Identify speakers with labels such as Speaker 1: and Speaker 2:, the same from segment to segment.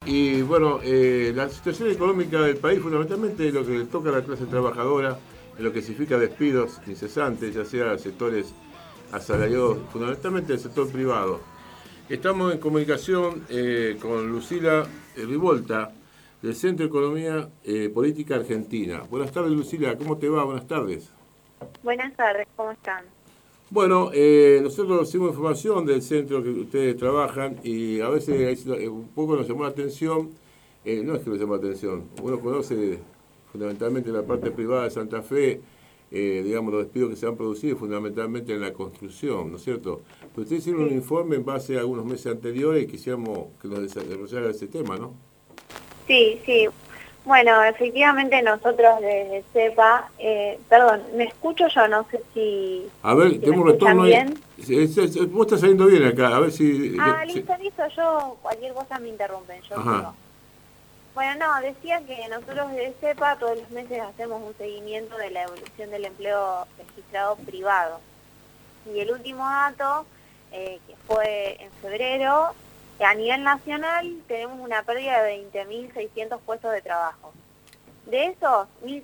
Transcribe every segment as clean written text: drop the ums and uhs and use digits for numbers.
Speaker 1: Y bueno, la situación económica del país, fundamentalmente lo que le toca a la clase trabajadora, en lo que significa despidos incesantes, ya sea sectores asalariados, fundamentalmente del sector privado. Estamos en comunicación con Lucila Rivolta, del Centro de Economía Política Argentina. Buenas tardes, Lucila, ¿cómo te va? Buenas tardes.
Speaker 2: Buenas tardes, ¿cómo están?
Speaker 1: Bueno, nosotros recibimos información del centro que ustedes trabajan y a veces un poco nos llamó la atención, no es que nos llamó la atención, uno conoce fundamentalmente la parte privada de Santa Fe, digamos los despidos que se han producido fundamentalmente en la construcción, ¿no es cierto? Pero ustedes hicieron un
Speaker 2: Sí,
Speaker 1: informe en base a algunos meses anteriores y quisiéramos que nos desarrollara ese tema, ¿no?
Speaker 2: sí, sí. Bueno, efectivamente nosotros desde CEPA, perdón, ¿me escucho yo? No sé
Speaker 1: A ver,
Speaker 2: si me
Speaker 1: tenemos un
Speaker 2: escuchan
Speaker 1: retorno ahí.
Speaker 2: bien.
Speaker 1: Vos estás saliendo bien acá, a ver si...
Speaker 2: Ah, listo, listo, yo cualquier cosa me interrumpen, yo
Speaker 1: Ajá.
Speaker 2: sigo. Bueno, no, decía que nosotros desde CEPA todos los meses hacemos un seguimiento de la evolución del empleo registrado privado. Y el último dato, que fue en febrero, a nivel nacional tenemos una pérdida de 20.600 puestos de trabajo. De esos,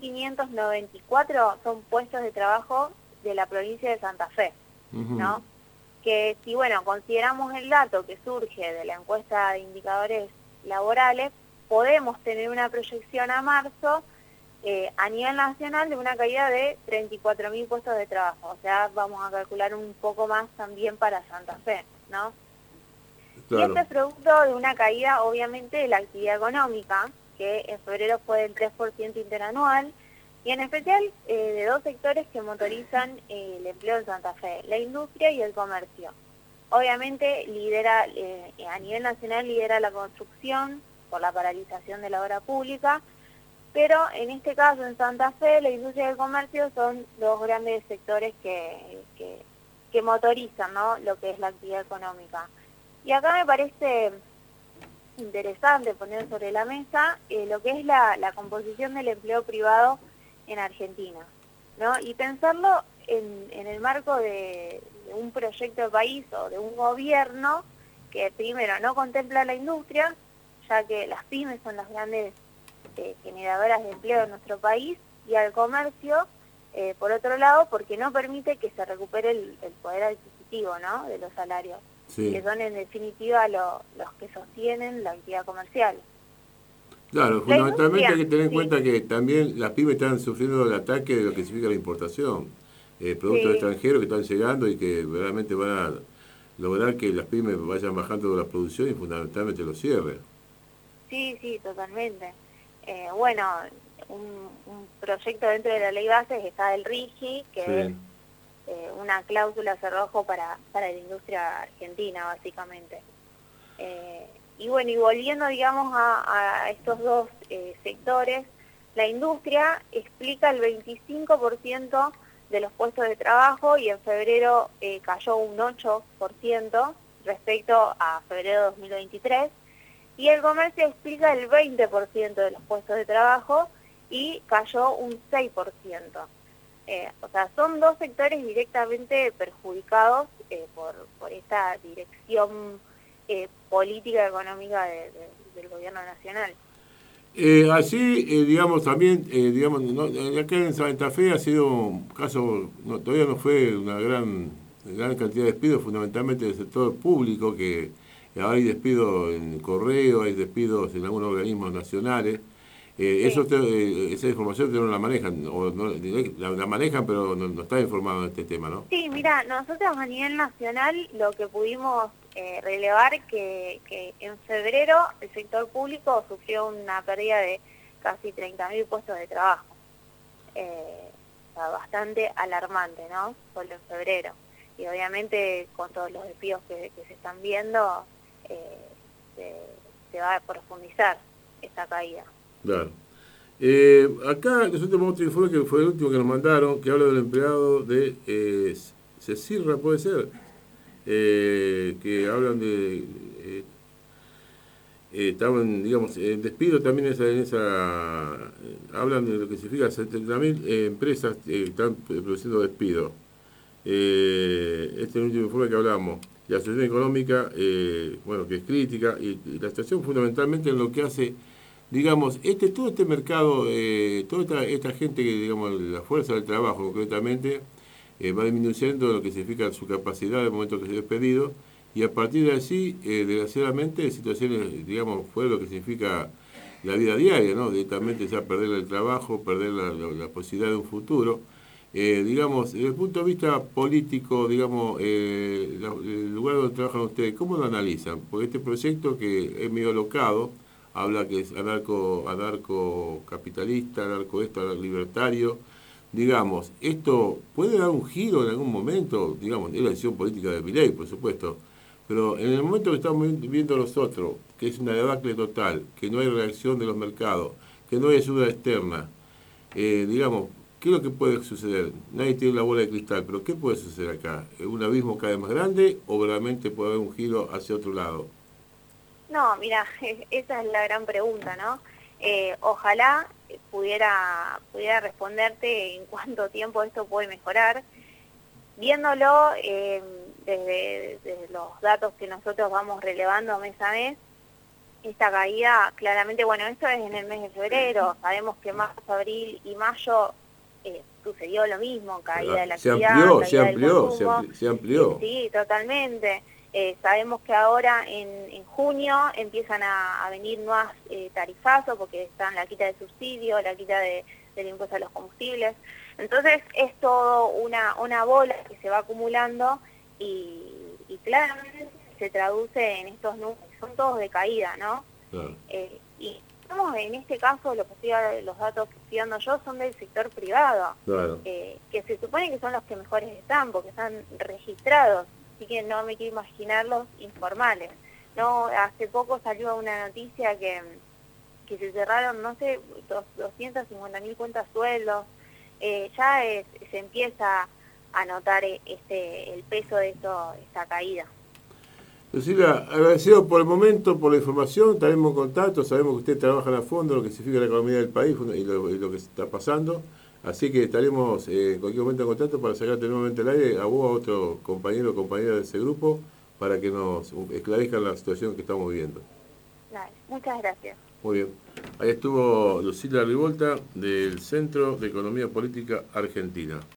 Speaker 2: 1.594 son puestos de trabajo de la provincia de Santa Fe,
Speaker 1: Ujú.
Speaker 2: ¿no? Que si, bueno, consideramos el dato que surge de la encuesta de indicadores laborales, podemos tener una proyección a marzo a nivel nacional de una caída de 34.000 puestos de trabajo. O sea, vamos a calcular un poco más también para Santa Fe, ¿no? Y esto
Speaker 1: Claro.
Speaker 2: es producto de una caída, obviamente, de la actividad económica, que en febrero fue del 3% interanual, y en especial de dos sectores que motorizan el empleo en Santa Fe, la industria y el comercio. Obviamente, lidera a nivel nacional lidera la construcción por la paralización de la obra pública, pero en este caso en Santa Fe, la industria y el comercio son dos grandes sectores que motorizan, ¿no?, lo que es la actividad económica. Y acá me parece interesante poner sobre la mesa lo que es la composición del empleo privado en Argentina, ¿no? Y pensarlo en el marco de un proyecto de país o de un gobierno que primero no contempla la industria, ya que las pymes son las grandes generadoras de empleo en nuestro país, y al comercio, por otro lado, porque no permite que se recupere el poder adquisitivo, ¿no?, de los salarios,
Speaker 1: Sí.
Speaker 2: que son en definitiva los que sostienen la actividad comercial.
Speaker 1: Claro,
Speaker 2: La
Speaker 1: fundamentalmente hay
Speaker 2: industria,
Speaker 1: que tener en
Speaker 2: sí,
Speaker 1: cuenta que también las pymes están sufriendo el ataque de lo que significa la importación. Productos
Speaker 2: sí,
Speaker 1: extranjeros que están llegando y que realmente van a lograr que las pymes vayan bajando la producción y fundamentalmente los cierres.
Speaker 2: sí, sí, totalmente. Bueno, un proyecto dentro de la ley bases está el RIGI, que es
Speaker 1: Sí.
Speaker 2: una cláusula cerrojo para la industria argentina, básicamente. Y bueno, y volviendo, digamos, a estos dos sectores, la industria explica el 25% de los puestos de trabajo y en febrero cayó un 8% respecto a febrero de 2023, y el comercio explica el 20% de los puestos de trabajo y cayó un 6%. O sea, son dos sectores directamente perjudicados por esta dirección política económica del gobierno nacional.
Speaker 1: Así, digamos, también, digamos, acá en Santa Fe ha sido un caso, todavía no fue una gran cantidad de despidos, fundamentalmente del sector público, que ahora hay despidos en correo, hay despidos en algunos organismos nacionales.
Speaker 2: Sí.
Speaker 1: Esa información ustedes no la manejan, o no, la manejan, pero no está informado en este tema, ¿no?
Speaker 2: Sí, mira, nosotros a nivel nacional lo que pudimos relevar que en febrero el sector público sufrió una pérdida de casi 30.000 puestos de trabajo. O sea, bastante alarmante, ¿no? Solo en febrero. Y obviamente con todos los despidos que se están viendo, eh, se, se va a profundizar esta caída.
Speaker 1: Claro. Acá nosotros tenemos otro informe que fue el último que nos mandaron, que habla del empleado de Cecirra, puede ser, que hablan de, estaban, digamos, en despido también hablan de lo que significa 70.000 empresas que están produciendo despido. Este es el último informe que hablamos. la situación económica, bueno, que es crítica, y la situación fundamentalmente en lo que hace, digamos, todo este mercado, toda esta gente que, digamos, la fuerza del trabajo concretamente, va disminuyendo lo que significa su capacidad en el momento que se es despedido, y a partir de allí, desgraciadamente, situaciones, digamos, fue lo que significa la vida diaria, ¿no? Directamente ya perder el trabajo, perder la posibilidad de un futuro. Digamos, desde el punto de vista político, digamos, el lugar donde trabajan ustedes, ¿cómo lo analizan? Porque este proyecto que es medio locado, habla que es anarcocapitalista, anarco esto, anarco libertario. Digamos, ¿esto puede dar un giro en algún momento? Digamos, es la decisión política de Milei, por supuesto, pero en el momento que estamos viendo nosotros, que es una debacle total, que no hay reacción de los mercados, que no hay ayuda externa, digamos, ¿qué es lo que puede suceder? Nadie tiene la bola de cristal, pero ¿qué puede suceder acá? ¿Un abismo cada vez más grande o realmente puede haber un giro hacia otro lado?
Speaker 2: No, mira, esa es la gran pregunta, ¿no? Ojalá pudiera responderte en cuánto tiempo esto puede mejorar. Viéndolo desde los datos que nosotros vamos relevando mes a mes, esta caída, claramente, bueno, esto es en el mes de febrero, sabemos que marzo, abril y mayo sucedió lo mismo, caída de la actividad, caída del consumo.
Speaker 1: Se amplió.
Speaker 2: Sí, totalmente. Sabemos que ahora en junio empiezan a venir nuevas tarifazos porque están la quita de subsidio, la quita del impuesto a los combustibles. Entonces es todo una bola que se va acumulando y claramente se traduce en estos números, son todos de caída, ¿no?
Speaker 1: Claro.
Speaker 2: Y estamos en este caso, los datos que estoy dando yo son del sector privado,
Speaker 1: Claro.
Speaker 2: que se supone que son los que mejores están porque están registrados. Así que no me quiero imaginar los informales. No, hace poco salió una noticia que se cerraron, no sé, 250.000 cuentas sueldos. Se empieza a notar el peso de esta caída.
Speaker 1: Lucila, agradecido por el momento, por la información, estaremos en contacto, sabemos que usted trabaja a fondo lo que significa la economía del país y lo que está pasando. Así que estaremos en cualquier momento en contacto para sacarte nuevamente al aire a vos, a otro compañero o compañera de ese grupo, para que nos esclarezcan la situación que estamos viviendo.
Speaker 2: Dale, muchas gracias.
Speaker 1: Muy bien. Ahí estuvo Lucila Rivolta del Centro de Economía Política Argentina.